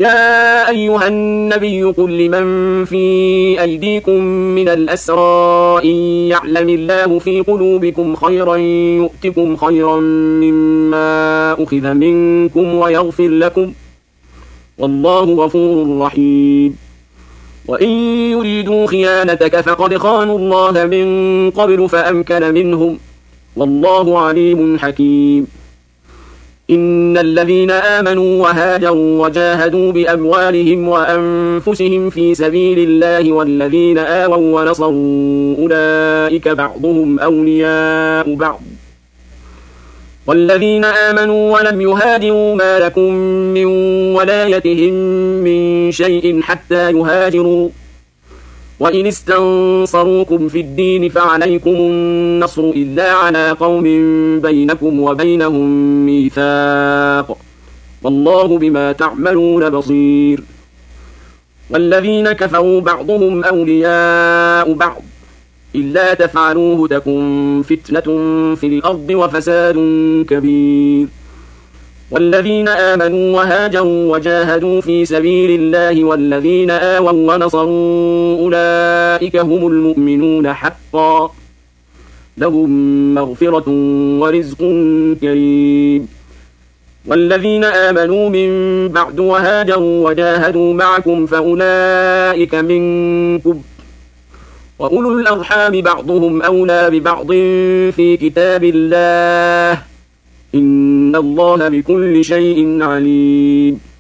يا أيها النبي قل لمن في أيديكم من الأسرى إن يعلم الله في قلوبكم خيرا يؤتكم خيرا مما أخذ منكم ويغفر لكم والله غفور رحيم. وإن يريدوا خيانتك فقد خانوا الله من قبل فأمكن منهم والله عليم حكيم. إن الذين آمنوا وهاجروا وجاهدوا بأموالهم وأنفسهم في سبيل الله والذين آووا ونصروا أولئك بعضهم أولياء بعض والذين آمنوا ولم يهاجروا ما لكم من ولايتهم من شيء حتى يهاجروا وإن استنصروكم في الدين فعليكم النصر إلا على قوم بينكم وبينهم ميثاق والله بما تعملون بصير. والذين كفروا بعضهم أولياء بعض إلا تفعلوه تكن فتنة في الأرض وفساد كبير. والذين آمنوا وهاجروا وجاهدوا في سبيل الله والذين آووا ونصروا أولئك هم المؤمنون حقا لهم مغفرة ورزق كريم. والذين آمنوا من بعد وهاجروا وجاهدوا معكم فأولئك منكم وأولو الأرحام بعضهم أولى ببعض في كتاب الله إن الله بكل شيء عليم.